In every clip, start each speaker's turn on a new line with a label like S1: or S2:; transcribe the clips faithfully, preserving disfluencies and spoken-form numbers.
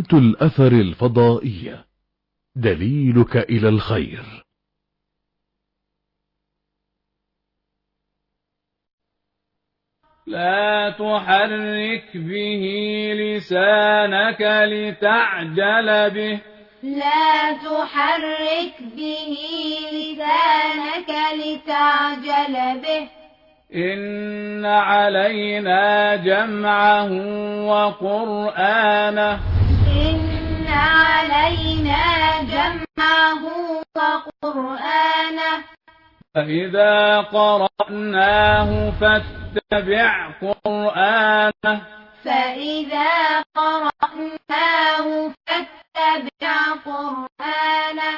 S1: رسالة الأثر الفضائية، دليلك إلى الخير.
S2: لا تحرك به لسانك لتعجل به
S3: لا تحرك به لسانك لتعجل به
S2: إن علينا جمعه وقرآنه
S3: إن علينا جمعه وقرآنه
S2: فإذا قرأناه فاتبع قرآنه
S3: فإذا قرأناه فاتبع قرآنه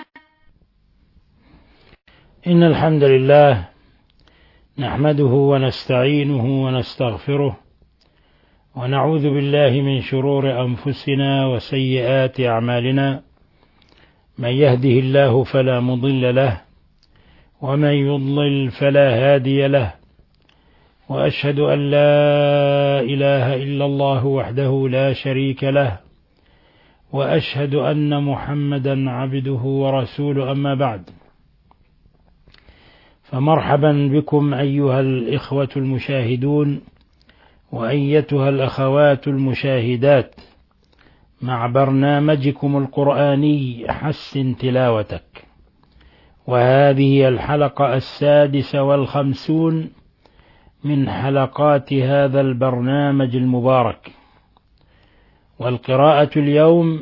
S4: إن الحمد لله نحمده ونستعينه ونستغفره ونعوذ بالله من شرور أنفسنا وسيئات أعمالنا، من يهده الله فلا مضل له ومن يضلل فلا هادي له، وأشهد أن لا إله إلا الله وحده لا شريك له، وأشهد أن محمدا عبده ورسوله. أما بعد، فمرحبا بكم أيها الإخوة المشاهدون وأيتها الأخوات المشاهدات مع برنامجكم القرآني حسن تلاوتك، وهذه الحلقة السادسة والخمسون من حلقات هذا البرنامج المبارك. والقراءة اليوم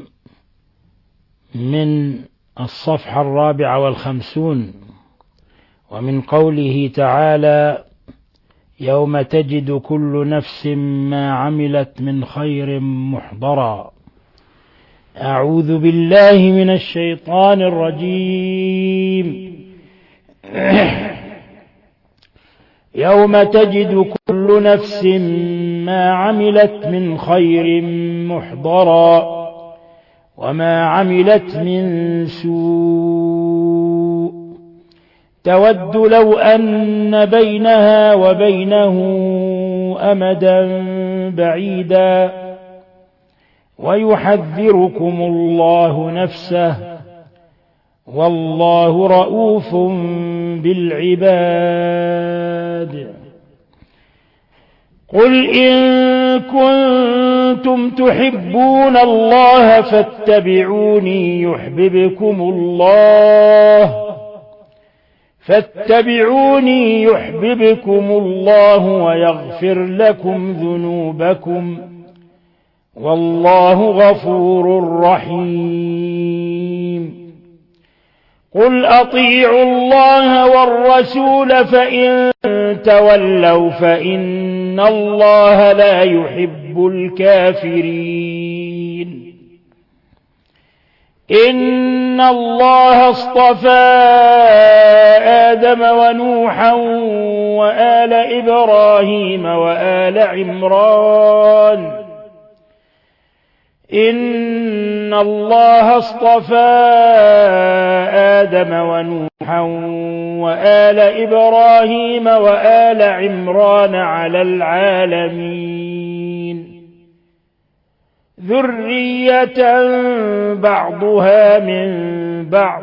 S4: من الصفحة الرابعة والخمسون، ومن قوله تعالى: يوم تجد كل نفس ما عملت من خير محضرا. أعوذ بالله من الشيطان الرجيم. يوم تجد كل نفس ما عملت من خير محضرا وما عملت من سوء تود لو أن بينها وبينه أمدا بعيدا ويحذركم الله نفسه والله رؤوف بالعباد. قل إن كنتم تحبون الله فاتبعوني يحببكم الله فاتبعوني يحببكم الله ويغفر لكم ذنوبكم والله غفور رحيم. قل أطيعوا الله والرسول فإن تولوا فإن الله لا يحب الكافرين. إن الله اصطفى آدم ونوحا وآل إبراهيم وآل عمران إن الله اصطفى آدم ونوحا وآل إبراهيم وآل عمران على العالمين ذرية بعضها من بعض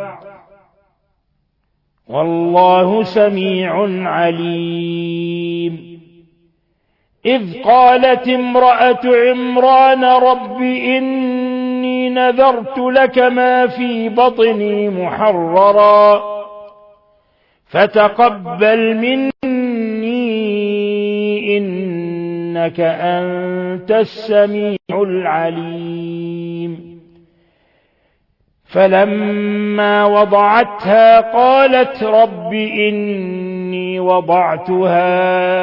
S4: والله سميع عليم. إذ قالت امرأة عمران رب إني نذرت لك ما في بطني محررا فتقبل مني إنك أنت السميع العليم. فلما وضعتها قالت رب إني وضعتها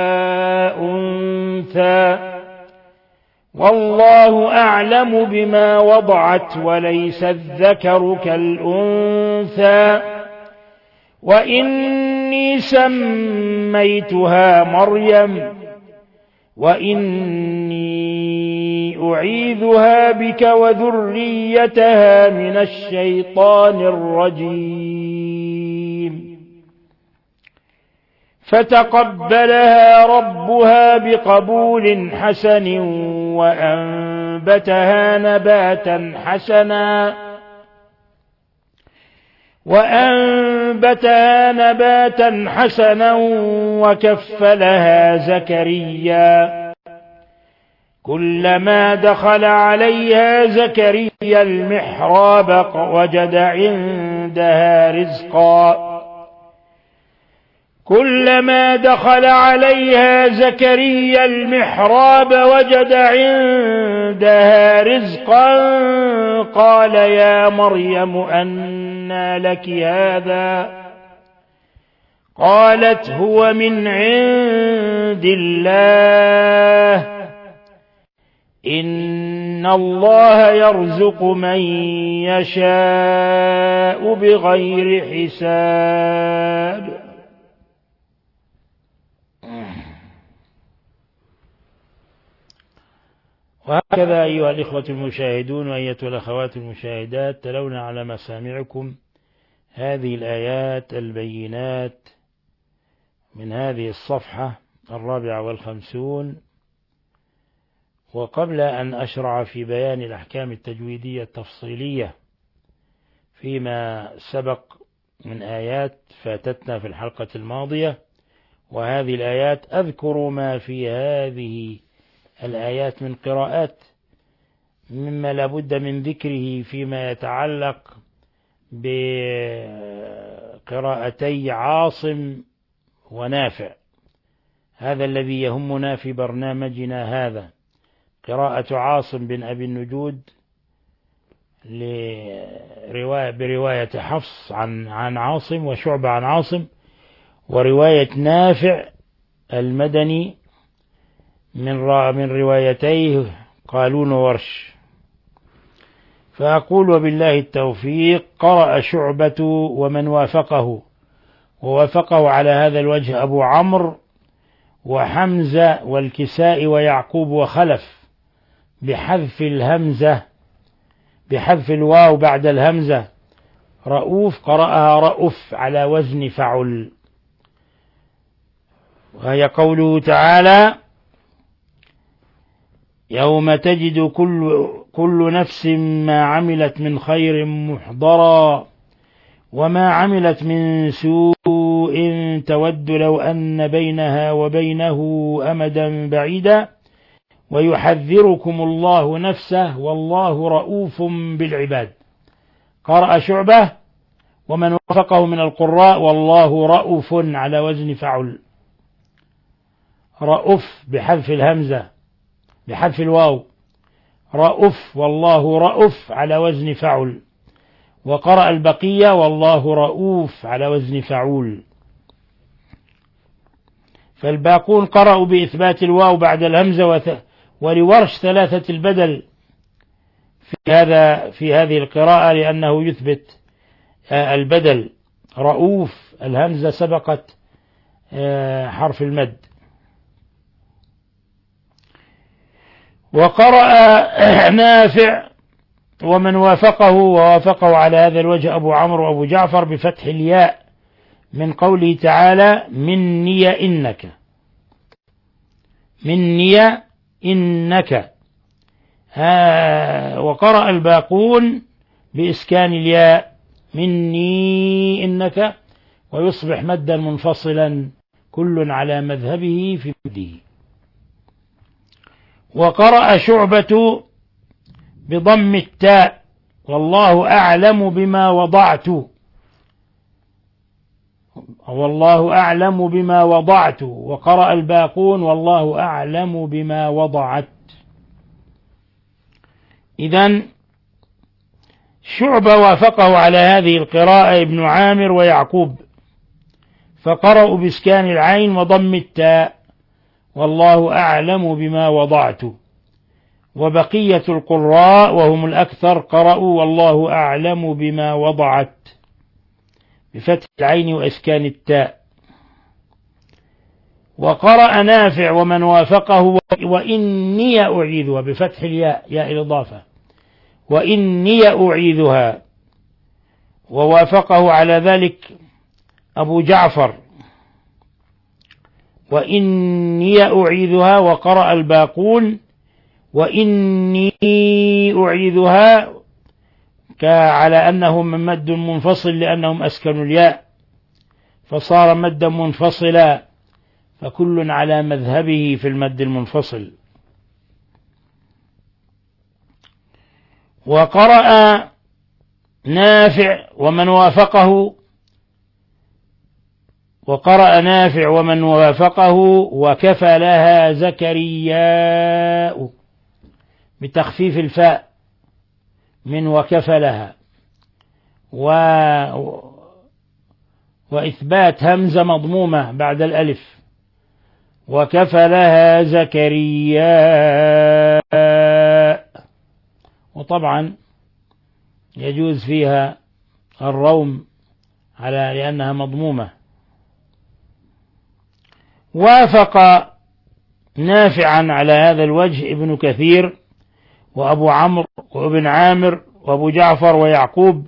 S4: أنثى والله أعلم بما وضعت وليس الذكر كالأنثى وإني سميتها مريم وإني أعيذها بك وذريتها من الشيطان الرجيم. فتقبلها ربها بقبول حسن وأنبتها وأنبتها نباتا حسنا وأنبتها نباتا حسنا وكفلها زكريا كلما دخل عليها زكريا المحراب وجد عندها رزقا كلما دخل عليها زكريا المحراب وجد عندها رزقا قال يا مريم أنى لك هذا قالت هو من عند الله إن الله يرزق من يشاء بغير حساب. وهكذا أيها الإخوة المشاهدون وأيتها الأخوات المشاهدات تلونا على مسامعكم هذه الآيات البينات من هذه الصفحة الرابعة والخمسون. وقبل أن أشرع في بيان الأحكام التجويدية التفصيلية فيما سبق من آيات فاتتنا في الحلقة الماضية وهذه الآيات أذكر ما في هذه الآيات من قراءات مما لابد من ذكره فيما يتعلق بقراءتي عاصم ونافع. هذا الذي يهمنا في برنامجنا هذا، قراءة عاصم بن أبي النجود برواية حفص عن عن عاصم وشعبة عن عاصم، ورواية نافع المدني من من روايتيه قالون وورش. فأقول وبالله التوفيق قرأ شعبة ومن وافقه، ووافقه على هذا الوجه أبو عمرو وحمزة والكسائي ويعقوب وخلف بحذف الهمزة بحذف الواو بعد الهمزة. رؤوف قرأها رؤف على وزن فعل، وهي قوله تعالى يوم تجد كل, كل نفس ما عملت من خير محضرا وما عملت من سوء تود لو أن بينها وبينه أمدا بعيدا ويحذركم الله نفسه والله رؤوف بالعباد. قرأ شعبة ومن وفقه من القراء والله رؤوف على وزن فعل، رؤوف بحذف الهمزة بحذف الواو، رؤوف والله رؤوف على وزن فعل. وقرأ البقية والله رؤوف على وزن فعول. فالباقون قرأوا بإثبات الواو بعد الهمزة، ولورش ثلاثة البدل في هذا في هذه القراءة لأنه يثبت البدل. رؤوف الهمزة سبقت حرف المد. وقرأ نافع ومن وافقه ووافقه على هذا الوجه أبو عمرو وأبو جعفر بفتح الياء من قوله تعالى مني إنك مني إنك. وقرأ الباقون بإسكان الياء مني إنك ويصبح مدا منفصلا كل على مذهبه في مده. وقرأ شعبة بضم التاء والله أعلم بما وضعت والله أعلم بما وضعت. وقرأ الباقون والله أعلم بما وضعت. إذن شعبة وافقه على هذه القراءة ابن عامر ويعقوب فقرأوا بإسكان العين وضم التاء والله أعلم بما وضعت. وبقية القراء وهم الأكثر قرأوا والله أعلم بما وضعت بفتح العين وإسكان التاء. وقرأ نافع ومن وافقه وإني أعيذها بفتح الياء ياء الإضافة وإني أعيذها. ووافقه على ذلك أبو جعفر وإني أعيذها. وقرأ الباقون وإني أعيذها على أنه من مد منفصل لأنهم أسكنوا الياء فصار مدا منفصلا، فكل على مذهبه في المد المنفصل. وقرأ نافع ومن وافقه وقرأ نافع ومن وافقه وكفلها زكرياء بتخفيف الفاء من وكفلها و... وإثبات همزة مضمومة بعد الألف، وكفلها زكرياء. وطبعا يجوز فيها الروم على لأنها مضمومة. وافق نافعا على هذا الوجه ابن كثير وأبو عمرو وابن عامر وأبو جعفر ويعقوب،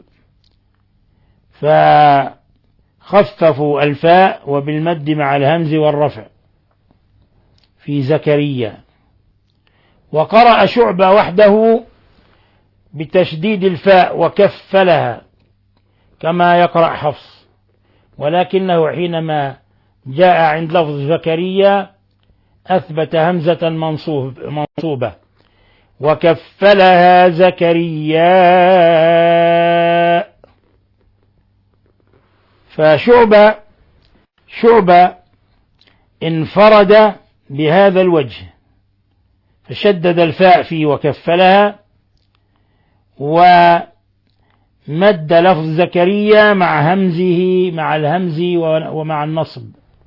S4: فخففوا الفاء وبالمد مع الهمز والرفع في زكريا. وقرأ شعبة وحده بتشديد الفاء وكفلها كما يقرأ حفص، ولكنه حينما جاء عند لفظ زكريا أثبت همزة منصوب منصوبة وكفلها زكريا. فشعبة شعبة انفرد بهذا الوجه فشدد الفاء فيه وكفلها، ومد لفظ زكريا مع همزه مع الهمز ومع النصب.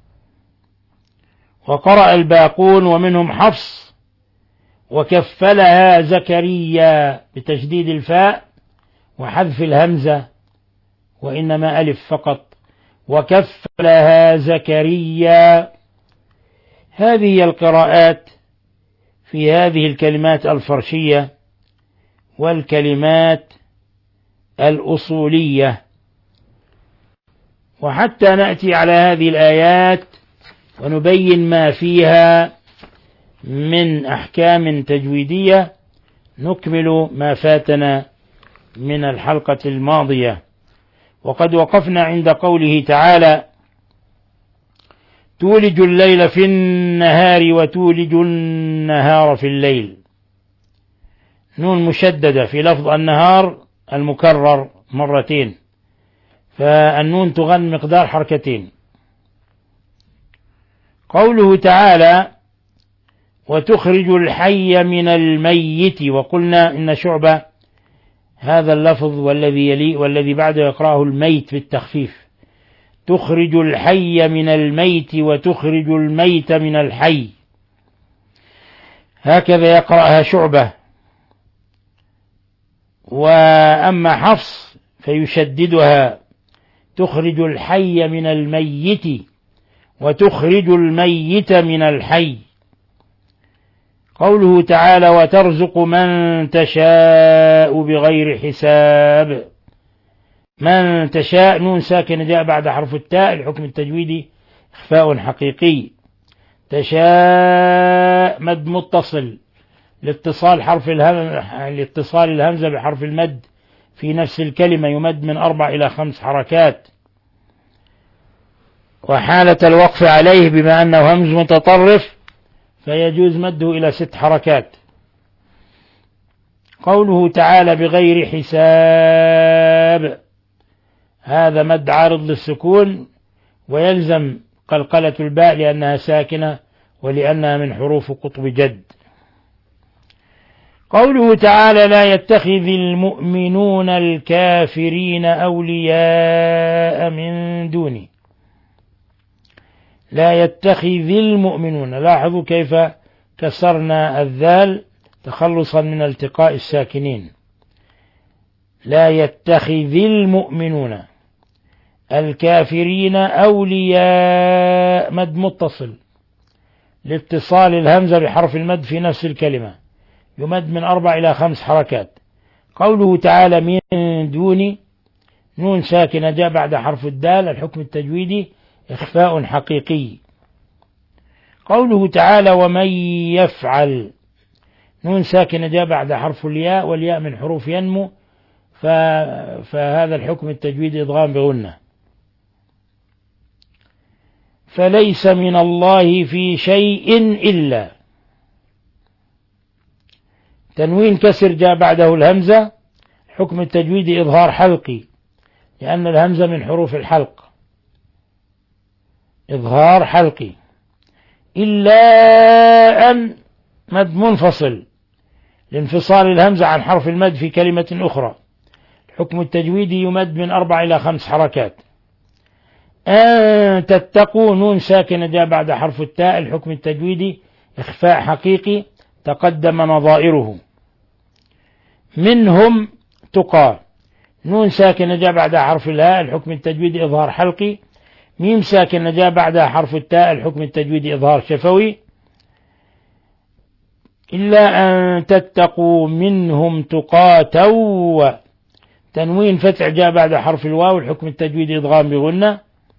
S4: وقرأ الباقون ومنهم حفص وكفلها زكريا بتشديد الفاء وحذف الهمزة وإنما ألف فقط، وكفلها زكريا. هذه القراءات في هذه الكلمات الفرشية والكلمات الأصولية. وحتى نأتي على هذه الآيات ونبين ما فيها من أحكام تجويدية نكمل ما فاتنا من الحلقة الماضية. وقد وقفنا عند قوله تعالى: تولج الليل في النهار وتولج النهار في الليل. نون مشددة في لفظ النهار المكرر مرتين، فالنون تغن مقدار حركتين. قوله تعالى: وتخرج الحي من الميت. وقلنا إن شعبة هذا اللفظ والذي يلي والذي بعده يقرأه الميت بالتخفيف، تخرج الحي من الميت وتخرج الميت من الحي، هكذا يقرأها شعبة. وأما حفص فيشددها، تخرج الحي من الميت وتخرج الميت من الحي. قوله تعالى: وترزق من تشاء بغير حساب. من تشاء نون ساكن جاء بعد حرف التاء، الحكم التجويدي إخفاء حقيقي. تشاء مد متصل لاتصال حرف الهمزة لاتصال الهمزة بحرف المد في نفس الكلمة، يمد من أربع إلى خمس حركات، وحالة الوقف عليه بما أنه همز متطرف فيجوز مده إلى ست حركات. قوله تعالى: بغير حساب، هذا مد عارض للسكون ويلزم قلقلة الباء لأنها ساكنة ولأنها من حروف قطب جد. قوله تعالى: لا يتخذ المؤمنون الكافرين أولياء من دوني. لا يتخذ المؤمنون، لاحظوا كيف كسرنا الذال تخلصا من التقاء الساكنين. لا يتخذ المؤمنون الكافرين أولياء، مد متصل لاتصال الهمزة بحرف المد في نفس الكلمة، يمد من أربع إلى خمس حركات. قوله تعالى: من دوني، نون ساكنة جاء بعد حرف الدال، الحكم التجويدي إخفاء حقيقي. قوله تعالى: ومن يفعل، نون ساكنة جاء بعد حرف الياء، والياء من حروف ينمو، فهذا الحكم التجويد إدغام بغنة. فليس من الله في شيء إلا، تنوين كسر جاء بعده الهمزة، حكم التجويد إظهار حلقي لأن الهمزة من حروف الحلق، إظهار حلقي. إلا أن مد منفصل لانفصال الهمزة عن حرف المد في كلمة أخرى، حكم التجويد يمد من أربع إلى خمس حركات. أن تتقوا نون ساكنة جاء بعد حرف التاء، الحكم التجويدي إخفاء حقيقي تقدم نظائره. منهم تقى نون ساكنة جاء بعد حرف الهاء، الحكم التجويدي إظهار حلقي. ميم ساكنة جاء بعدها حرف التاء، الحكم التجويدي إظهار شفوي. إلا أن تتقوا منهم تقاتوا، تنوين فتح جاء بعد حرف الواو، الحكم التجويدي إدغام بغنة.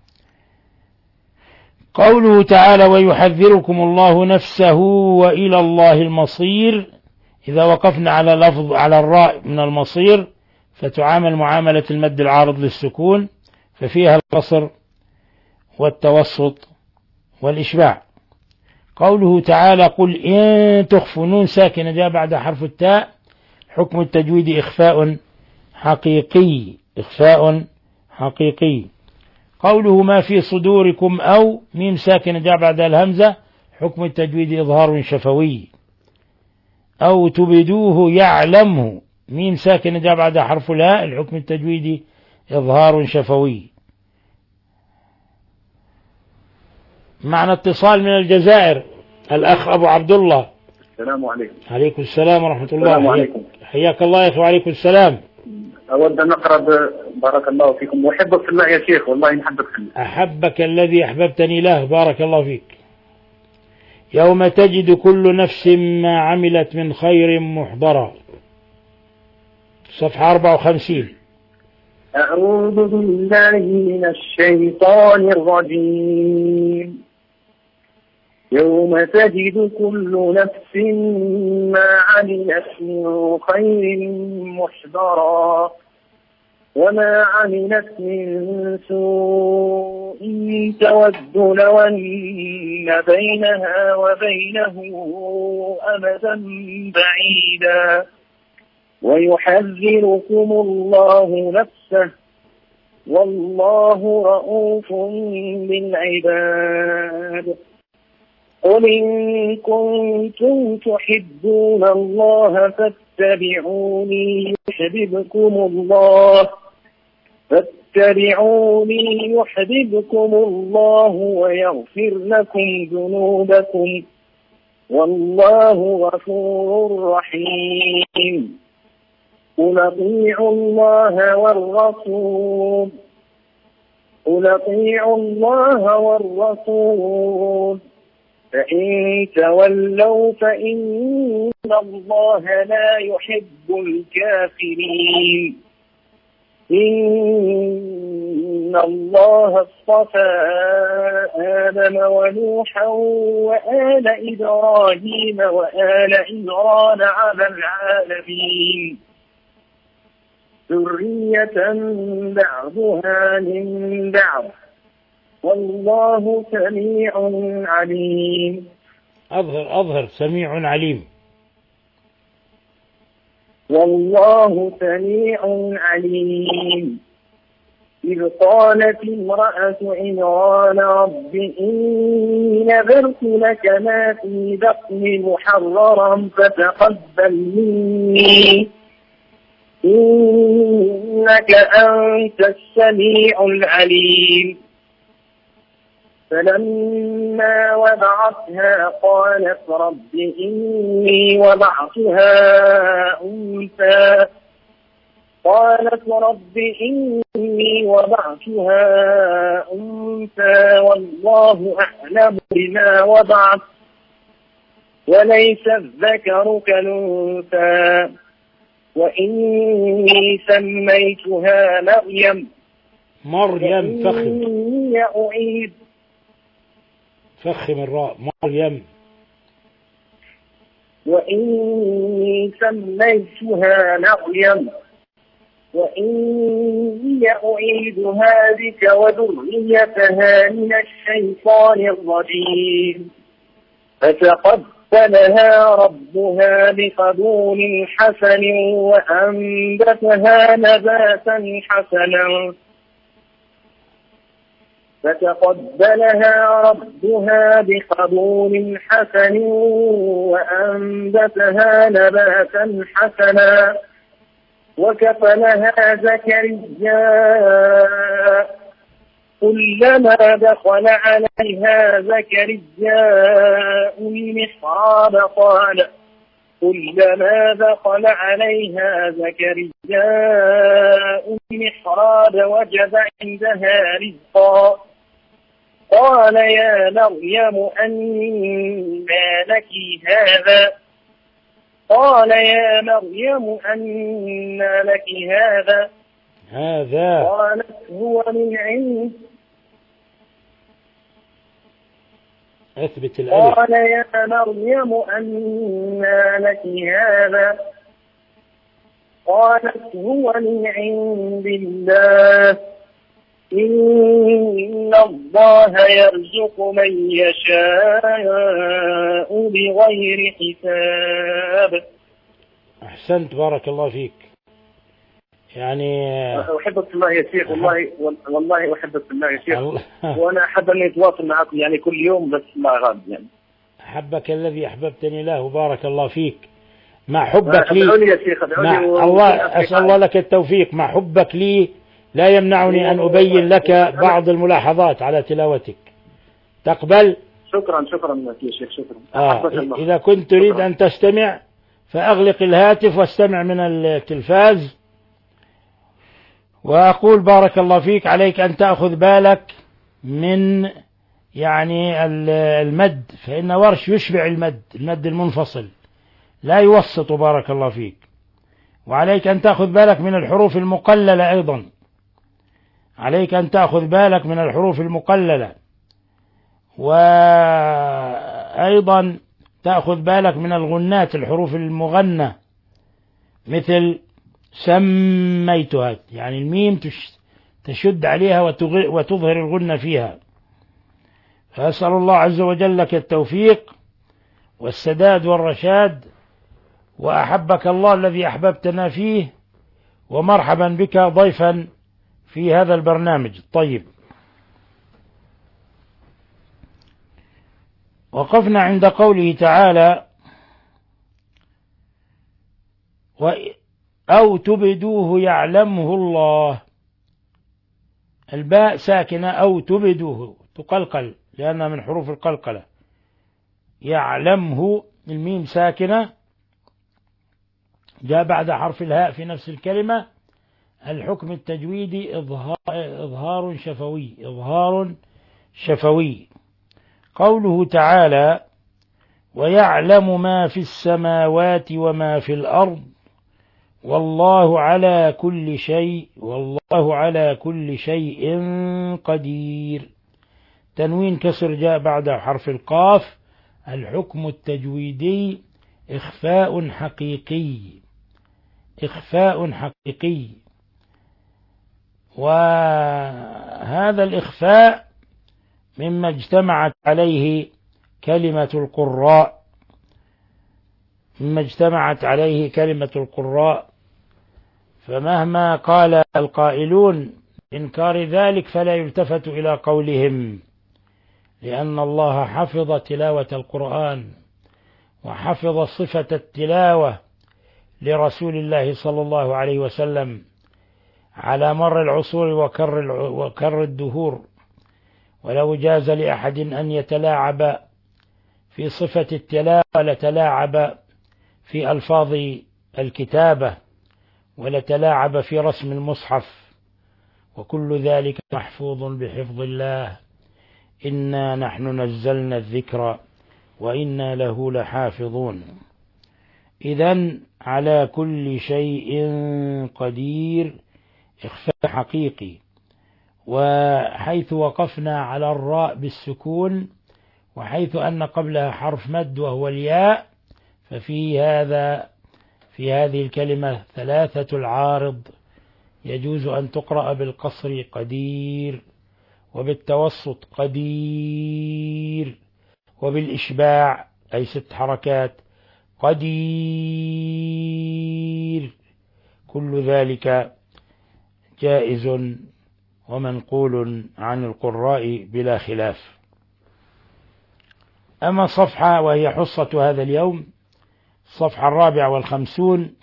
S4: قوله تعالى ويحذركم الله نفسه وإلى الله المصير، إذا وقفنا على لفظ على الراء من المصير فتعامل معاملة المد العارض للسكون، ففيها القصر والتوسط والإشباع. قوله تعالى قل إن تخفوا نون ساكنة جاء بعد حرف التاء، حكم التجويد إخفاء حقيقي، إخفاء حقيقي. قوله ما في صدوركم أو ميم ساكنة جاء بعد الهمزة، حكم التجويد إظهار شفوي. أو تبدوه يعلمه ميم ساكنة جاء بعد حرف الهاء، الحكم التجويدي إظهار شفوي. معنا اتصال من الجزائر، الأخ أبو عبد الله.
S5: السلام عليكم.
S4: عليكم السلام ورحمة الله.
S5: السلام عليكم.
S4: حياك الله يا أخي. وعليكم السلام.
S5: أود أن أقرأ بارك الله فيكم، وأحبك في الله يا شيخ، والله نحبك في الله.
S4: أحبك الذي أحببتني له، بارك الله فيك. يوم تجد كل نفس ما عملت من خير محضرا، صفحة أربعة وخمسين.
S5: أعوذ بالله من الشيطان الرجيم. يوم تجد كل نفس ما عملت من خير محضرا وما عملت من سوء تود لو أن بينها وبينه أمدا بعيدا ويحذركم الله نفسه والله رؤوف بالعباد. قل إن كنتم تحبون الله فاتبعوني يحببكم الله فاتبعوني يحببكم الله ويغفر لكم ذنوبكم والله غفور رحيم. قل أطيعوا الله والرسول قل أطيعوا الله والرسول فإن تولوا فإن الله لا يحب الكافرين. إن الله اصطفى آدم ونوحا وآل إبراهيم وآل عمران على العالمين ذرية بعضها من بعض والله سميع عليم.
S4: أظهر أظهر سميع عليم.
S5: والله سميع عليم. إذ قالت امرأة عمران رب إني نذرت لك ما في بطني محررا فتقبل مني إنك أنت السميع العليم. فلما وضعتها قالت رب إني وضعتها أنثى قالت رب إني وضعتها أنثى والله أعلم بما وضعت وليس الذكر كالأنثى وإني سميتها مريم
S4: مريم فخم
S5: أعيد
S4: فخم الراء مريم
S5: وإني سميتها مريم وإني أعيدها بك وذريتها من الشيطان الرجيم فتقبلها ربها بقبول حسن وأنبتها نباتا حسنا فتقبلها ربها بقبول حسن وأنبتها نباتا حسنا وكفلها زكريا كلما دخل عليها زكريا المحراب قال كلما دخل عليها زكريا المحراب وجد عندها رزقا قال يا مريم أنى لك هذا قال يا مريم أنى لك هذا
S4: هذا
S5: قالت هو من عند
S4: أثبت الألف
S5: قال يا مريم أنى لك هذا قالت هو من عند الله إن الله يرزق من يشاء بغير حساب.
S4: أحسنت بارك الله فيك. يعني
S5: أحبك في الله يا شيخ والله والله أحبك في الله يا شيخ وأنا أحب أن أتواصل معكم يعني كل يوم بس ما غاب يعني.
S4: أحبك الذي أحببتني له بارك الله فيك. مع حبك لي
S5: أدعوني يا شيخ أدعوني
S4: مع الله أسأل الله لك التوفيق. مع حبك لي لا يمنعني أن أبين لك بعض الملاحظات على تلاوتك. تقبل؟
S5: شكرا شكرا يا شيخ شكرا.
S4: آه إذا كنت تريد أن تستمع فأغلق الهاتف واستمع من التلفاز. وأقول بارك الله فيك عليك أن تأخذ بالك من يعني المد، فإن ورش يشبع المد المد المنفصل لا يوسط بارك الله فيك. وعليك أن تأخذ بالك من الحروف المقللة أيضا، عليك أن تأخذ بالك من الحروف المقللة، وأيضا تأخذ بالك من الغنات الحروف المغنى مثل سميتها، يعني الميم تشد عليها وتظهر الغنة فيها. فأسأل الله عز وجل لك التوفيق والسداد والرشاد، وأحبك الله الذي أحببتنا فيه، ومرحبا بك ضيفا في هذا البرنامج. طيب، وقفنا عند قوله تعالى أو تبدوه يعلمه الله. الباء ساكنة أو تبدوه تقلقل لأنها من حروف القلقلة. يعلمه الميم ساكنة جاء بعد حرف الهاء في نفس الكلمة. الحكم التجويدي إظهار, إظهار شفوي إظهار شفوي. قوله تعالى ويعلم ما في السماوات وما في الأرض والله على كل شيء والله على كل شيء قدير. تنوين كسر جاء بعد حرف القاف. الحكم التجويدي إخفاء حقيقي إخفاء حقيقي وهذا الإخفاء مما اجتمعت عليه كلمة القراء مما اجتمعت عليه كلمة القراء فمهما قال القائلون إنكار ذلك فلا يلتفت إلى قولهم، لأن الله حفظ تلاوة القرآن وحفظ صفة التلاوة لرسول الله صلى الله عليه وسلم على مر العصور وكر, وكر الدهور. ولو جاز لأحد أن يتلاعب في صفة التلاوة لتلاعب في ألفاظ الكتابة ولتلاعب في رسم المصحف، وكل ذلك محفوظ بحفظ الله. إنا نحن نزلنا الذكر وإنا له لحافظون. إذن على كل شيء قدير إخفاء حقيقي. وحيث وقفنا على الراء بالسكون وحيث أن قبلها حرف مد وهو الياء ففي هذا في هذه الكلمة ثلاثة العارض، يجوز أن تقرأ بالقصر قدير، وبالتوسط قدير، وبالإشباع أي ست حركات قدير، كل ذلك جائز ومنقول عن القراء بلا خلاف. أما صفحة وهي حصة هذا اليوم، الصفحة الرابعة والخمسون،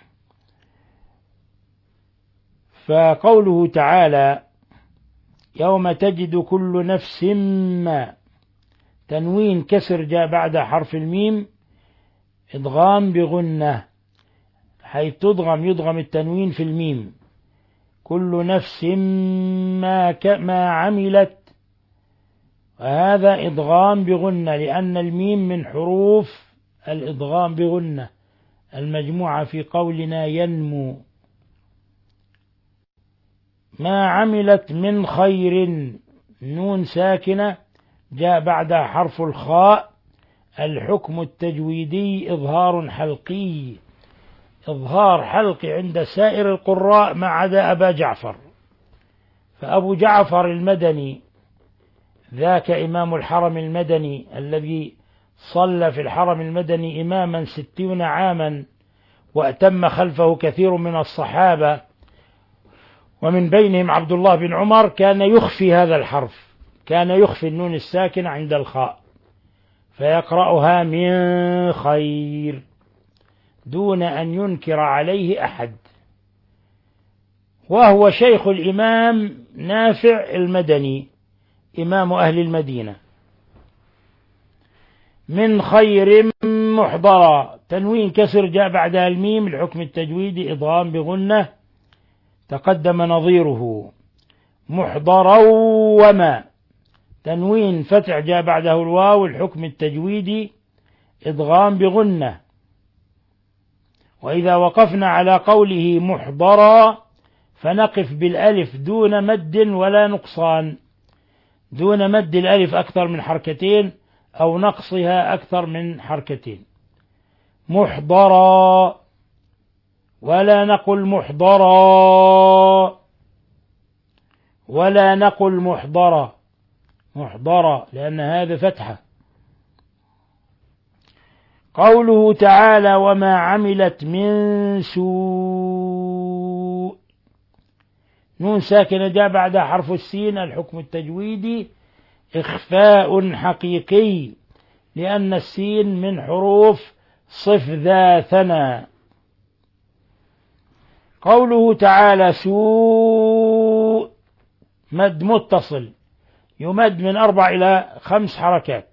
S4: فقوله تعالى يوم تجد كل نفس ما، تنوين كسر جاء بعد حرف الميم، إدغام بغنة، حيث تضغم يضغم التنوين في الميم. كل نفس ما, ما عملت، وهذا إدغام بغنة لأن الميم من حروف الإدغام بغنة المجموعة في قولنا ينمو. ما عملت من خير، نون ساكنة جاء بعدها حرف الخاء، الحكم التجويدي إظهار حلقي، إظهار حلقي عند سائر القراء ما عدا أبا جعفر. فأبو جعفر المدني ذاك إمام الحرم المدني الذي صلى في الحرم المدني إماما ستين عاما، وأتم خلفه كثير من الصحابة، ومن بينهم عبد الله بن عمر، كان يخفي هذا الحرف، كان يخفي النون الساكنة عند الخاء فيقرأها من خير دون أن ينكر عليه أحد، وهو شيخ الإمام نافع المدني إمام أهل المدينة. من خير محضرة، تنوين كسر جاء بعدها الميم، الحكم التجويدي إضغام بغنة تقدم نظيره. محضرا وما، تنوين فتح جاء بعده الواو، الحكم التجويدي إضغام بغنة. وإذا وقفنا على قوله محضرا فنقف بالألف دون مد ولا نقصان، دون مد الألف أكثر من حركتين أو نقصها أكثر من حركتين. محضرا، ولا نقل محضرا، ولا نقل محضرا، محضرا لأن هذا فتحة. قوله تعالى وما عملت من سوء، نون ساكنة جاء بعدها حرف السين، الحكم التجويدي إخفاء حقيقي لأن السين من حروف صف ذا ثنا. قوله تعالى سوء، مد متصل يمد من أربع إلى خمس حركات.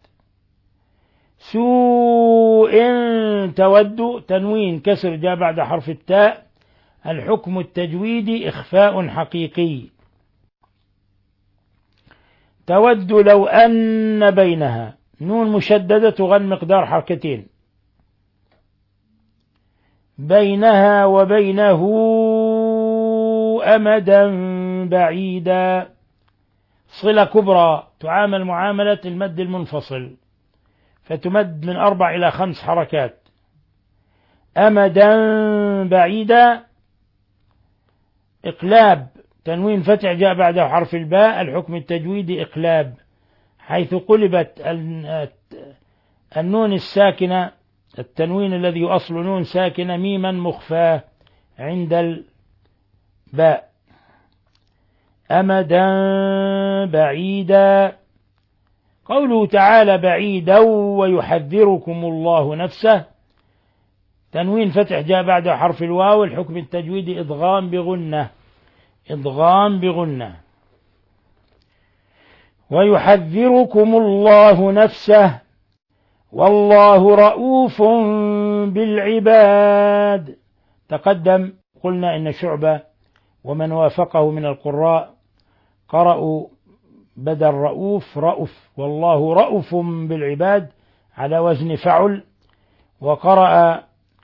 S4: سوء تود، تنوين كسر جاء بعد حرف التاء، الحكم التجويدي إخفاء حقيقي. تود لو أن بينها، نون مشددة تغن مقدار حركتين، بينها وبينه أمدا بعيدا، صلة كبرى تعامل معاملة المد المنفصل فتمد من أربع إلى خمس حركات. أمدا بعيدا، إقلاب، تنوين فتح جاء بعده حرف الباء، الحكم التجويدي إقلاب، حيث قلبت النون الساكنة، التنوين الذي أصل نون ساكنة ميما مخفاة عند الباء. أمدا بعيدا. قوله تعالى بعيدا ويحذركم الله نفسه، تنوين فتح جاء بعد حرف الواو، الحكم التجويدي إضغام بغنة، إضغام بغنة. ويحذركم الله نفسه والله رؤوف بالعباد. تقدم قلنا إن شعبة ومن وافقه من القراء قرأوا بدل رؤوف رؤوف، والله رؤوف بالعباد على وزن فعل. وقرأ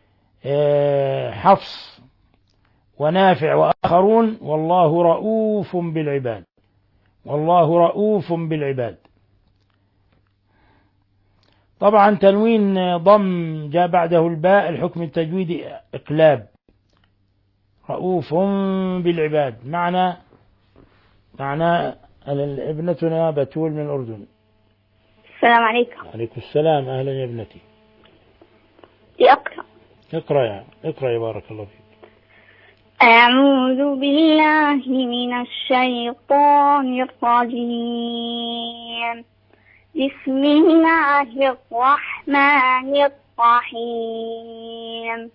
S4: حفص ونافع وآخرون والله رؤوف بالعباد، والله رؤوف بالعباد. طبعا تنوين ضم جاء بعده الباء، الحكم التجويدي إقلاب. رؤوف بالعباد، معنى معنى ابنتنا بتول من الأردن.
S6: السلام عليكم.
S4: عليكم السلام، أهلا يا ابنتي.
S6: أقرأ.
S4: اقرأ يا اقرأ يا بارك الله فيك.
S6: أعوذ بالله من الشيطان الرجيم. بسم الله الرحمن الرحيم.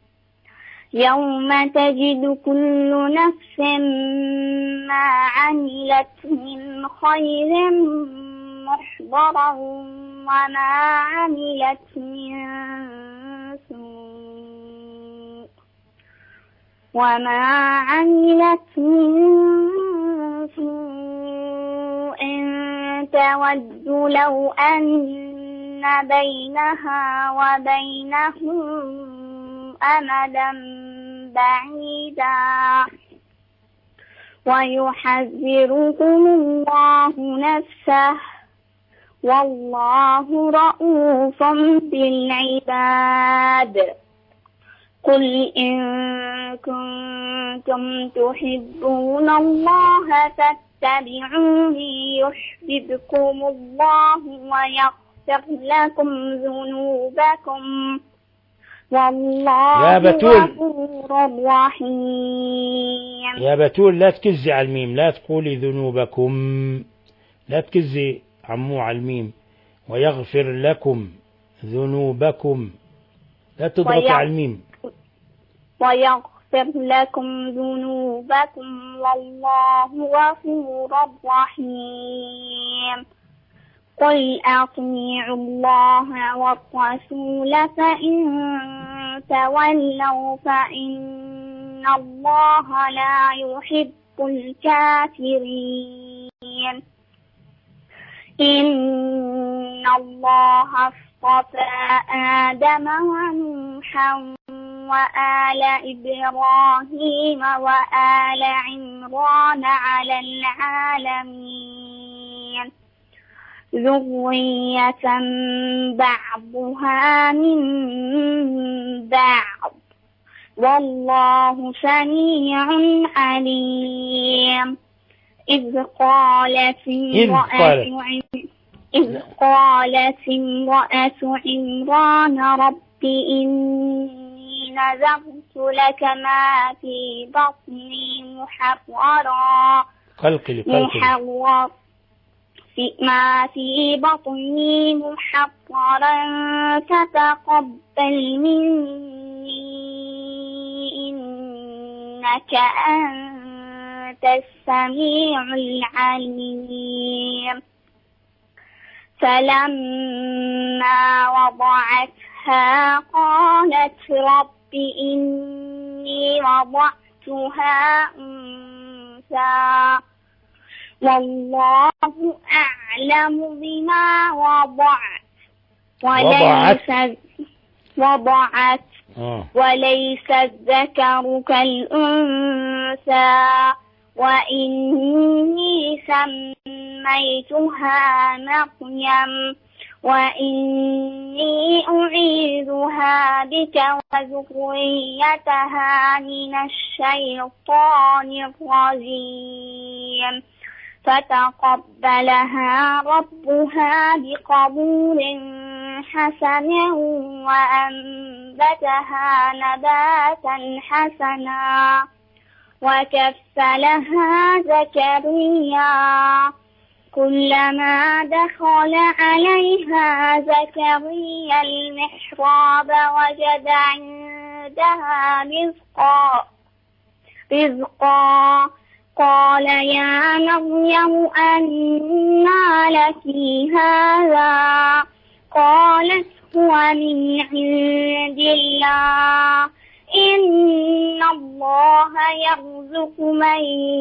S6: يوم تجد كل نفس ما عملت من خير محضرا وما عملت من سوء وما عملت من سوء تود لو أن بينها وبينه أمدا بعيدا ويحذركم الله نفسه والله رؤوف بالعباد. قل إن كنتم تحبون الله فاتبعوني يحببكم الله ويغفر لكم ذنوبكم والله
S4: يا بتول
S6: غفور رحيم.
S4: يا بتول لا تكزي على الميم، لا تقولي ذنوبكم، لا تكزي عمو على الميم. ويغفر لكم ذنوبكم، لا تضغطي على الميم.
S6: ويغفر لكم ذنوبكم والله غفور رحيم. قل أطيعوا الله والرسول فإن تولوا فإن الله لا يحب الكافرين. إن الله اصطفى آدم ونوحا وآل إبراهيم وآل عمران على العالمين ذرية بعضها من بعض والله سميع عليم. إذ قالت امرأة إذ قالت امرأة عمران رب إني نذرت لك ما في بطني محررا
S4: قلقلي
S6: محرر في ما في بطني محررا فتقبل مني إنك أنت السميع العليم. فلما وضعتها قالت رب إني وضعتها أنثى والله أعلم بما وضعت وليس وضعت وليس الذكر كالأنثى وإني سميتها مريم وإني أعيذها بك وذريتها من الشيطان الرجيم. فتقبلها ربها بقبول حسن وأنبتها نباتا حسنا وكفلها زكريا كلما دخل عليها زكريا المحراب وجد عندها رزقا رزقا قال يا مريم أنى لك هذا قالت هو من عند الله إن الله يرزق من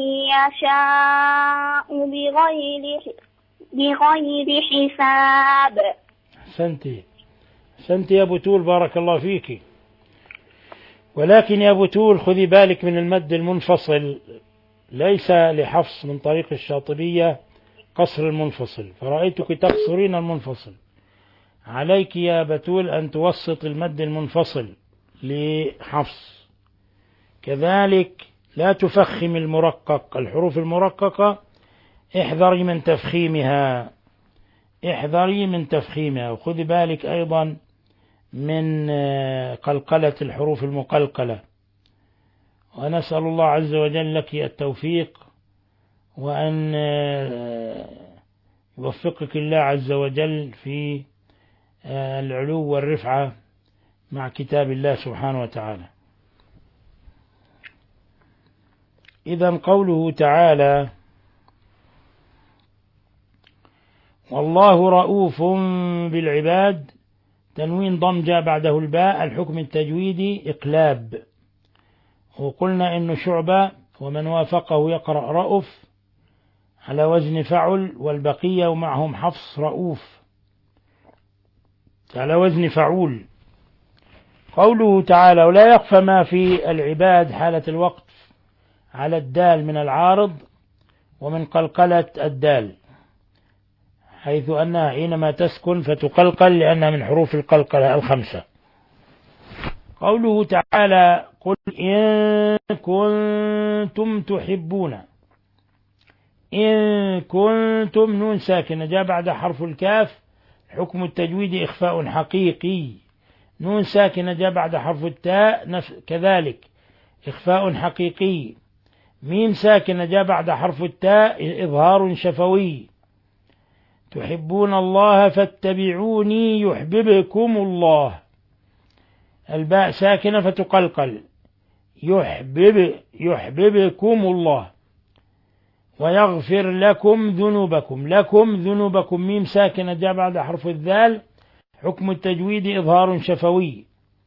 S6: يشاء بغير بغير حساب.
S4: أحسنتي أحسنتي يا بتول بارك الله فيك. ولكن يا بتول خذي بالك من المد المنفصل، ليس لحفص من طريق الشاطبية قصر المنفصل، فرأيتك تقصرين المنفصل. عليك يا بتول أن توسط المد المنفصل لحفص، كذلك لا تفخم المرقق، الحروف المرققة احذري من تفخيمها، احذري من تفخيمها، وخذي بالك أيضا من قلقلة الحروف المقلقلة. ونسأل الله عز وجل لك التوفيق، وأن يوفقك الله عز وجل في العلو والرفعة مع كتاب الله سبحانه وتعالى. إذن قوله تعالى والله رؤوف بالعباد، تنوين ضم جاء بعده الباء، الحكم التجويدي إقلاب، وقلنا إنه شعبة ومن وافقه يقرأ رؤوف على وزن فعل، والبقية ومعهم حفص رؤوف على وزن فعول. قوله تعالى ولا يخفى ما في العباد حالة الوقف على الدال من العارض ومن قلقلة الدال، حيث أنها حينما تسكن فتقلقل لأنها من حروف القلقلة الخمسة. قوله تعالى قل إن كنتم تحبون، إن كنتم نون ساكنة جاء بعد حرف الكاف، حكم التجويد إخفاء حقيقي، نون ساكنة جاء بعد حرف التاء كذلك إخفاء حقيقي، ميم ساكنة جاء بعد حرف التاء إظهار شفوي. تحبون الله فاتبعوني يحببكم الله، الباء ساكنة فتقلقل يحبب يحببكم الله. ويغفر لكم ذنوبكم، لكم ذنوبكم ميم ساكنة جاء بعد حرف الذال، حكم التجويد إظهار شفوي.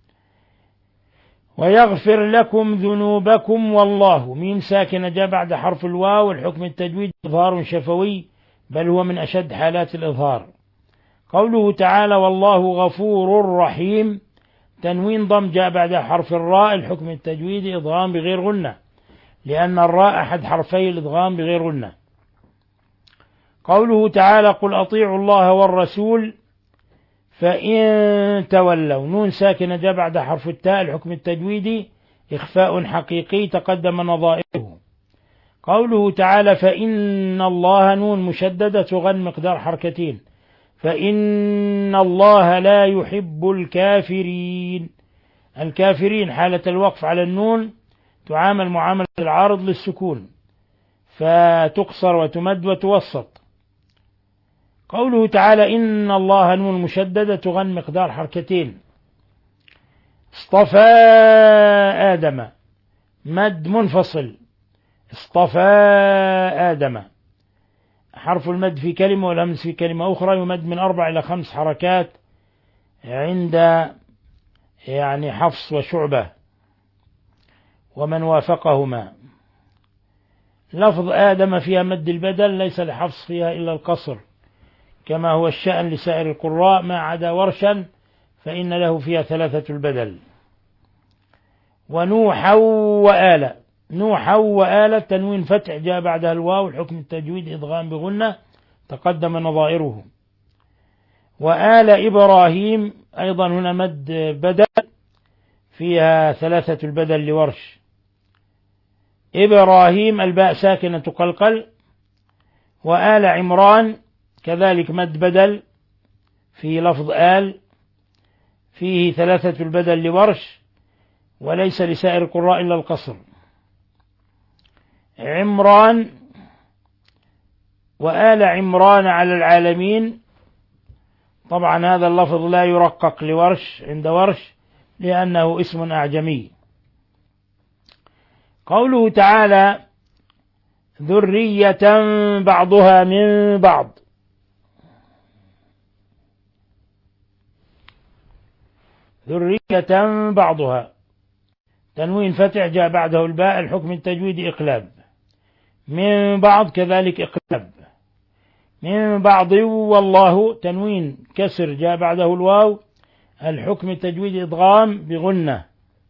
S4: ويغفر لكم ذنوبكم والله ميم ساكنة جاء بعد حرف الواو، الحكم التجويد إظهار شفوي، بل هو من أشد حالات الإظهار. قوله تعالى والله غفور رحيم، تنوين ضم جاء بعد حرف الراء، الحكم التجويد إضغام بغير غنة، لأن الراء أحد حرفي الإضغام بغير غنة. قوله تعالى قل أطيعوا الله والرسول فإن تولوا، نون ساكنة جاء بعد حرف التاء، الحكم التجويدي إخفاء حقيقي تقدم نظائره. قوله تعالى فإن الله نون مشددة تغن مقدار حركتين، فإن الله لا يحب الكافرين، الكافرين حالة الوقف على النون تعامل معاملة العارض للسكون، فتقصر وتمد وتوسط. قوله تعالى إن الله نون مشددة تغن مقدار حركتين. اصطفى آدم مد منفصل، اصطفى آدم، حرف المد في كلمة والهمز في كلمة أخرى يمد من أربع إلى خمس حركات عند يعني حفص وشعبة ومن وافقهما. لفظ آدم فيها مد البدل، ليس لحفص فيها إلا القصر، كما هو الشأن لسائر القراء ما عدا ورشا فإن له فيها ثلاثة البدل. ونوحا وآل، نوحا وآل تنوين فتح جاء بعدها الواو، الحكم التجويد إضغام بغنة تقدم نظائره. وآل إبراهيم أيضا هنا مد بدل فيها ثلاثة البدل لورش. إبراهيم الباء ساكنة تقلقل. وآل عمران كذلك مد بدل في لفظ آل فيه ثلاثة البدل لورش، وليس لسائر القراء إلا القصر. عمران وآل عمران على العالمين، طبعا هذا اللفظ لا يرقق لورش عند ورش لأنه اسم أعجمي. قوله تعالى ذرية بعضها من بعض، ذرية بعضها تنوين فتح جاء بعده الباء، الحكم التجويدي إقلاب. من بعض كذلك إقلاب. من بعض والله تنوين كسر جاء بعده الواو، الحكم التجويدي إضغام بغنة.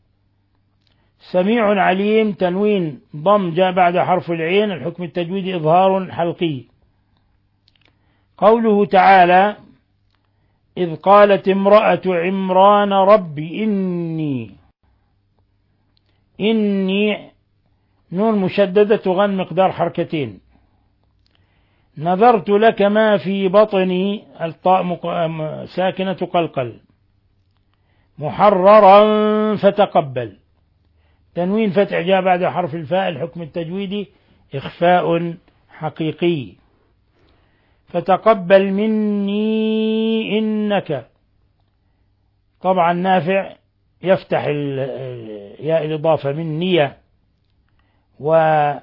S4: سميع عليم تنوين ضم جاء بعد حرف العين، الحكم التجويدي إظهار حلقي. قوله تعالى إذ قالت امرأة عمران رب إني إني نون مشددة تغن مقدار حركتين. نذرت لك ما في بطني الطاء ساكنة قلقل محررا فتقبل. تنوين فتح جاء بعد حرف الفاء الحكم التجويدي إخفاء حقيقي. فتقبل مني إنك طبعا نافع يفتح ياء الإضافة من نية وبقية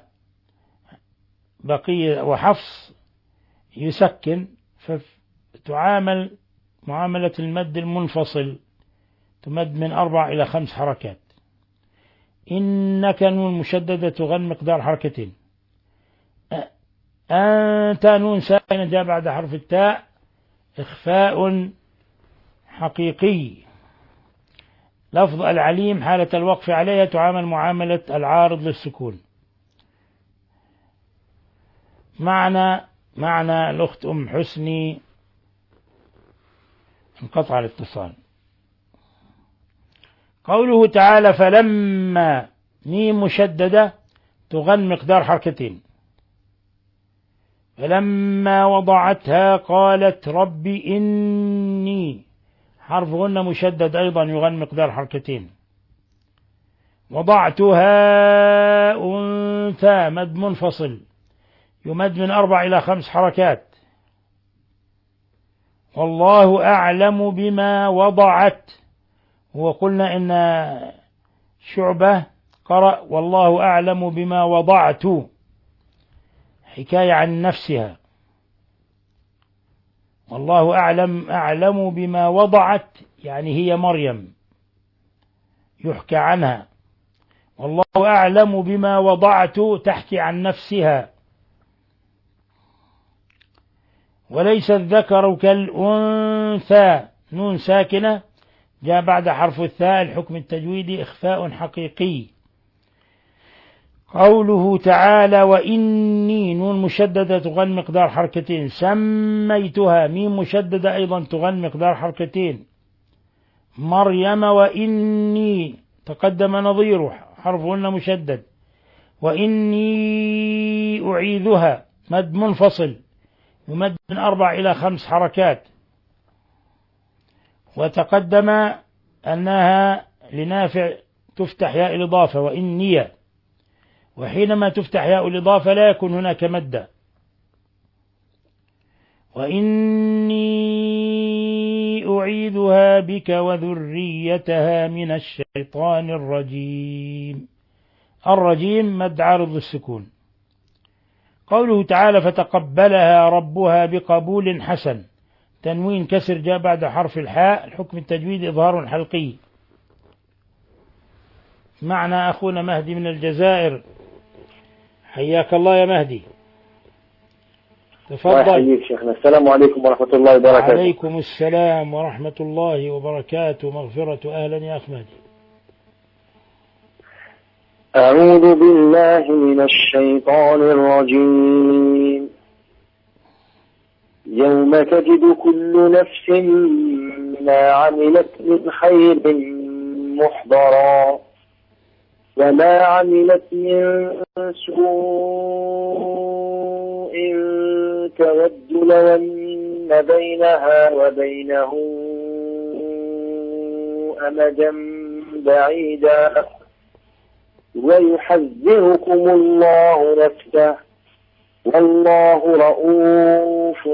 S4: وحفص يسكن فتعامل معاملة المد المنفصل تمد من أربع إلى خمس حركات. إنك نون مشددة تغن مقدار حركتين. أنت نون ساكنة جاء بعد حرف التاء إخفاء حقيقي. لفظ العليم حالة الوقف عليها تعامل معاملة العارض للسكون. معنى معنى الأخت أم حسني انقطع الاتصال. قوله تعالى فلما ميم مشددة تغن مقدار حركتين. فلما وضعتها قالت رب إني حرف غنة مشدد أيضا يغن مقدار حركتين. وضعتها أنثى مد منفصل يمد من أربع إلى خمس حركات. والله أعلم بما وضعت. وقلنا إن شعبة قرأ والله أعلم بما وضعت حكاية عن نفسها. والله أعلم أعلم بما وضعت يعني هي مريم يحكى عنها. والله أعلم بما وضعت تحكي عن نفسها. وليس الذكر كالأنثى نون ساكنة جاء بعد حرف الثاء الحكم التجويدي إخفاء حقيقي. قوله تعالى وإني نون مشددة تغن مقدار حركتين. سميتها ميم مشددة أيضا تغن مقدار حركتين. مريم وإني تقدم نظيره حرف غنة مشدد. وإني أعيذها مد منفصل يمد من أربع إلى خمس حركات. وتقدم أنها لنافع تفتح ياء الإضافة وإنية. وحينما تفتح ياء الإضافة لا يكون هناك مد. وإني أعيذها بك وذريتها من الشيطان الرجيم. الرجيم مد عارض للسكون. قوله تعالى فتقبلها ربها بقبول حسن. تنوين كسر جاء بعد حرف الحاء الحكم التجويد إظهار حلقي. معنا أخونا مهدي من الجزائر. حياك الله يا مهدي. تفضل.
S5: الله يحييك شيخنا. السلام عليكم ورحمة الله وبركاته.
S4: عليكم السلام ورحمة الله وبركاته. مغفرة. أهلا يا أخ مهدي.
S5: أعوذ بالله من الشيطان الرجيم. يوم تجد كل نفس ما عملت من خير محضرا وما عملت من سوء تود لو أن بينها وبينه أمدا بعيدا ويحذركم الله نفسه والله رؤوف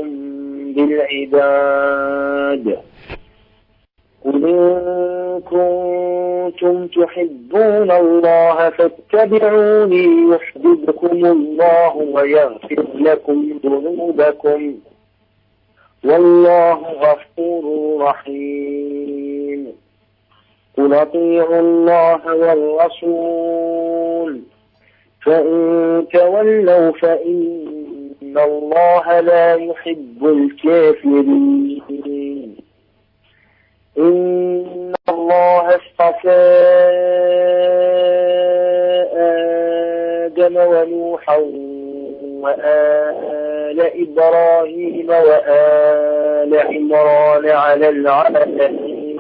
S5: بالعباد. قل إن كنتم تحبون الله فاتبعوني يحببكم الله ويغفر لكم ذنوبكم والله غفور رحيم. قل أطيعوا الله والرسول فإن تولوا فإن الله لا يحب الكافرين. إن الله اصطفى آدم ونوحا وآل آل إبراهيم وآل عمران على العالمين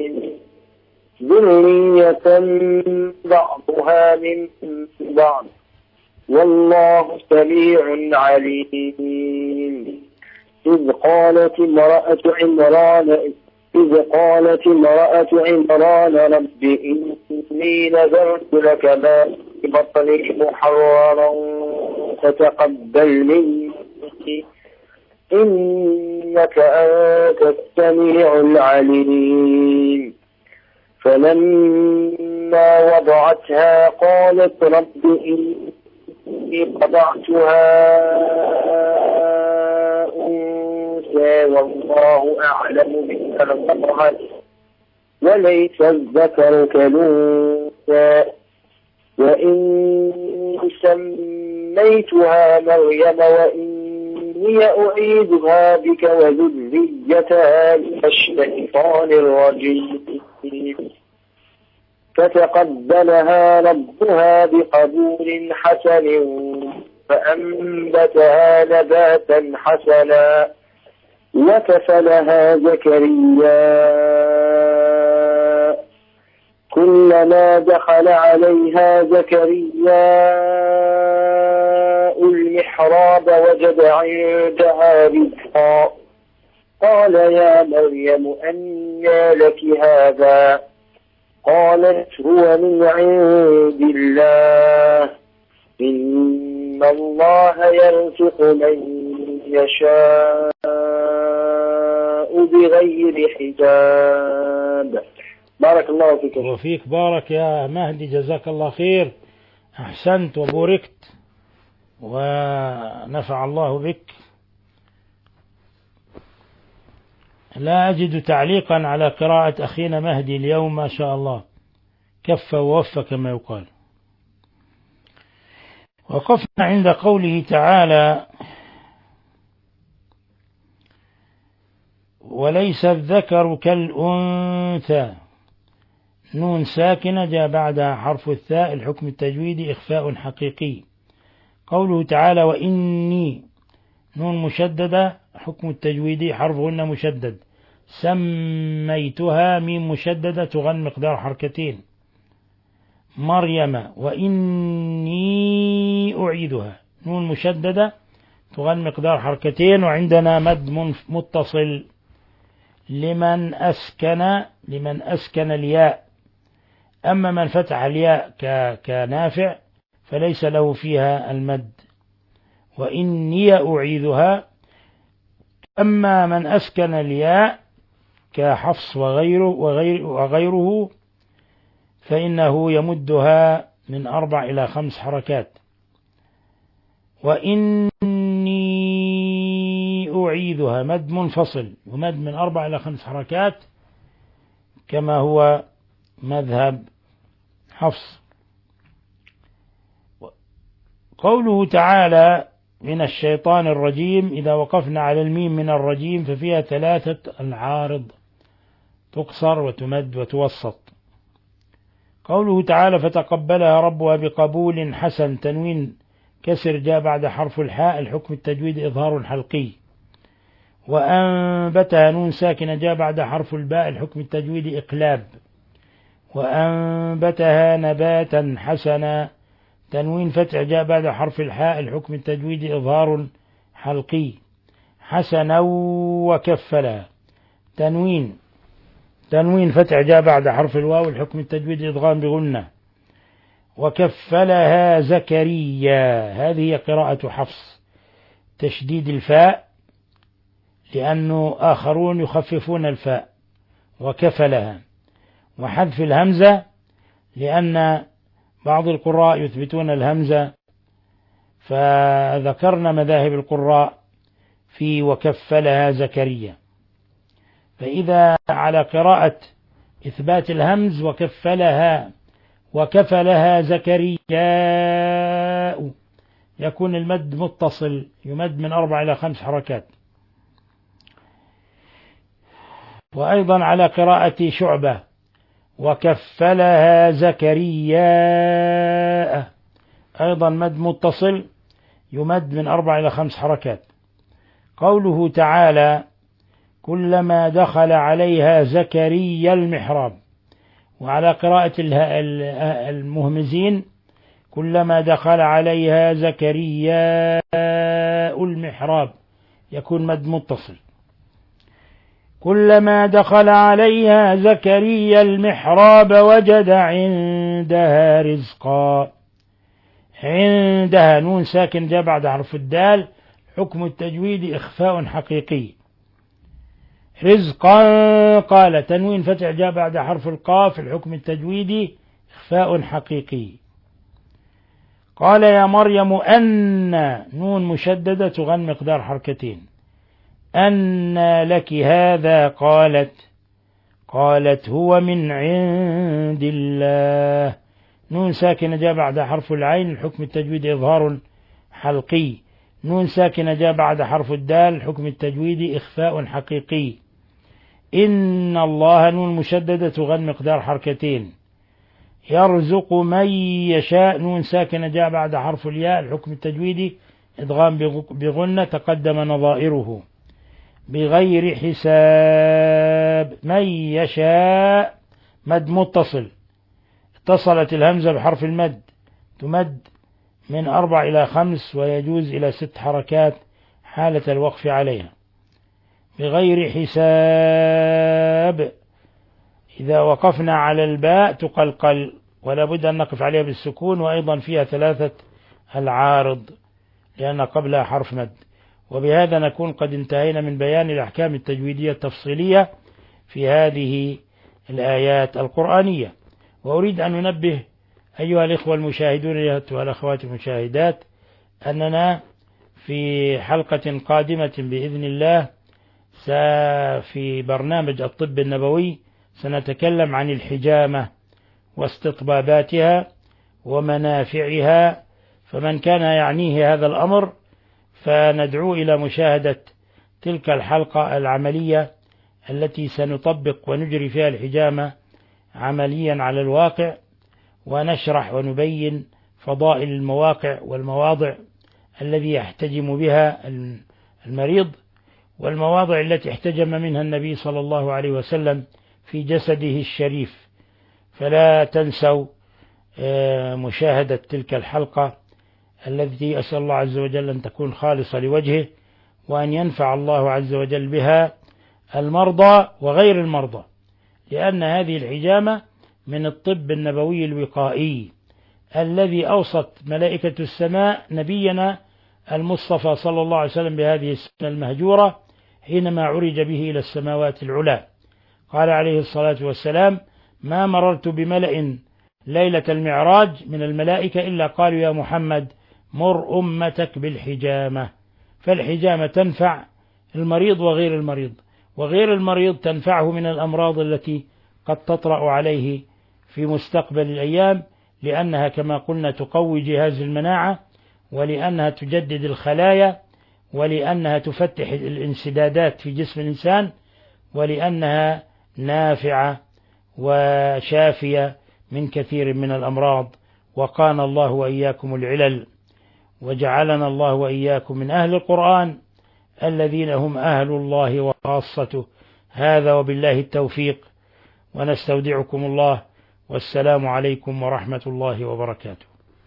S5: ذرية بعضها من بعض والله سميع عليم. إذ قالت امرأة عمران إذ قالت امرأة عمران رب إني نذرت لك ما في بطني محررا فتقبل مني إنك أنت السميع العليم. فلما وضعتها قالت رب إني وضعتها أنثى والله أعلم بما وضعت وليس الذكر كالأنثى وإني سميتها مريم وإني أعيذها بك وذريتها من الشيطان الرجيم. فتقبلها ربها بقبول حسن فأنبتها نباتا حسنا وكفلها زكريا كلما دخل عليها زكريا المحراب وجد عندها رزقا قال يا مريم أنى لك هذا قالت هو من عند الله إن الله يرزق من يشاء بغير حساب. بارك الله فيك.
S4: وفيك بارك يا مهدي جزاك الله خير. أحسنت وبوركت ونفع الله بك. لا أجد تعليقا على قراءة أخينا مهدي اليوم ما شاء الله كف ووفى كما يقال. وقفنا عند قوله تعالى وليس الذكر كالأنثى نون ساكنة جاء بعدها حرف الثاء الحكم التجويدي إخفاء حقيقي. قوله تعالى وإني نون مشددة حكم التجويدي حرف غنة مشدد سميتها ميم مشددة تغن مقدار حركتين مريم وإني أعيدها نون مشددة تغن مقدار حركتين وعندنا مد متصل لمن أسكن لمن أسكن الياء. أما من فتح الياء كنافع فليس له فيها المد وإني أعيدها. أما من أسكن الياء كحفص وغيره, وغير وغيره فإنه يمدها من أربع إلى خمس حركات. وإني أعيدها مد منفصل ومد من أربع إلى خمس حركات كما هو مذهب حفص. قوله تعالى من الشيطان الرجيم إذا وقفنا على الميم من الرجيم ففيها ثلاثة العارض تقصر وتمد وتوسط. قوله تعالى فتقبلها ربها بقبول حسن تنوين كسر جاء بعد حرف الحاء الحكم التجويد إظهار حلقي. وأنبتها نون ساكنة جاء بعد حرف الباء الحكم التجويد إقلاب. وأنبتها نباتا حسنا تنوين فتح جاء بعد حرف الحاء الحكم التجويدي إظهار حلقي. حسنا وكفلا تنوين تنوين فتح جاء بعد حرف الواو الحكم التجويدي إضغام بغنة. وكفلها زكريا هذه قراءة حفص تشديد الفاء لأنه آخرون يخففون الفاء وكفلها وحذف الهمزة لأن بعض القراء يثبتون الهمزة فذكرنا مذاهب القراء في وكفلها زكريا. فإذا على قراءة إثبات الهمز وكفلها وكفلها زكريا يكون المد متصل يمد من أربع إلى خمس حركات. وأيضا على قراءة شعبة وكفلها زكريا أيضا مد متصل يمد من أربع إلى خمس حركات. قوله تعالى كلما دخل عليها زكريا المحراب، وعلى قراءة المهمزين كلما دخل عليها زكريا المحراب يكون مد متصل. كلما دخل عليها زكريا المحراب وجد عندها رزقا. عندها نون ساكن جاء بعد حرف الدال، حكم التجويد إخفاء حقيقي. رزقا قال تنوين فتح جاء بعد حرف القاف، الحكم التجويدي إخفاء حقيقي. قال يا مريم أن نون مشددة تغن مقدار حركتين. أن لك هذا قالت قالت هو من عند الله. نون ساكنة جاء بعد حرف العين، الحكم التجويدي إظهار حلقي. نون ساكنة جاء بعد حرف الدال، الحكم التجويدي إخفاء حقيقي. إن الله نون مشددة تغن مقدار حركتين. يرزق من يشاء نون ساكنة جاء بعد حرف الياء، الحكم التجويدي إدغام بغنة تقدم نظائره. بغير حساب من يشاء مد متصل، اتصلت الهمزة بحرف المد، تمد من أربع إلى خمس ويجوز إلى ست حركات حالة الوقف عليها. بغير حساب إذا وقفنا على الباء تقلقل، ولا بد أن نقف عليها بالسكون، وأيضا فيها ثلاثة العارض لأن قبلها حرف مد. وبهذا نكون قد انتهينا من بيان الأحكام التجويدية التفصيلية في هذه الآيات القرآنية. وأريد أن ننبه أيها الإخوة المشاهدون والأخوات المشاهدات أننا في حلقة قادمة بإذن الله في برنامج الطب النبوي سنتكلم عن الحجامة واستطباباتها ومنافعها، فمن كان يعنيه هذا الأمر فندعو إلى مشاهدة تلك الحلقة العملية التي سنطبق ونجري فيها الحجامة عمليا على الواقع، ونشرح ونبين فضائل المواقع والمواضع الذي يحتجم بها المريض، والمواضع التي احتجم منها النبي صلى الله عليه وسلم في جسده الشريف. فلا تنسوا مشاهدة تلك الحلقة التي أسأل الله عز وجل أن تكون خالصة لوجهه، وأن ينفع الله عز وجل بها المرضى وغير المرضى، لأن هذه الحجامة من الطب النبوي الوقائي الذي أوصت ملائكة السماء نبينا المصطفى صلى الله عليه وسلم بهذه السنة المهجورة حينما عرج به إلى السماوات العلى. قال عليه الصلاة والسلام: ما مررت بملأ ليلة المعراج من الملائكة إلا قالوا يا محمد مر أمتك بالحجامة. فالحجامة تنفع المريض وغير المريض، وغير المريض تنفعه من الأمراض التي قد تطرأ عليه في مستقبل الأيام، لأنها كما قلنا تقوي جهاز المناعة، ولأنها تجدد الخلايا، ولأنها تفتح الانسدادات في جسم الإنسان، ولأنها نافعة وشافية من كثير من الأمراض. وقان الله وإياكم العلل، وجعلنا الله وإياكم من أهل القرآن الذين هم أهل الله وخاصته. هذا وبالله التوفيق، ونستودعكم الله، والسلام عليكم ورحمة الله وبركاته.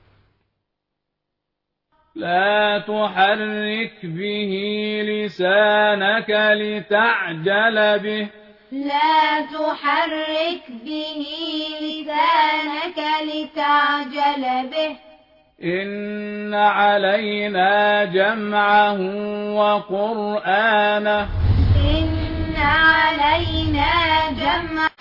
S2: لا تحرك به لسانك لتعجل به
S3: لا تحرك به لسانك لتعجل به
S2: إن علينا جمعه وقرآنه
S3: إن علينا جمعه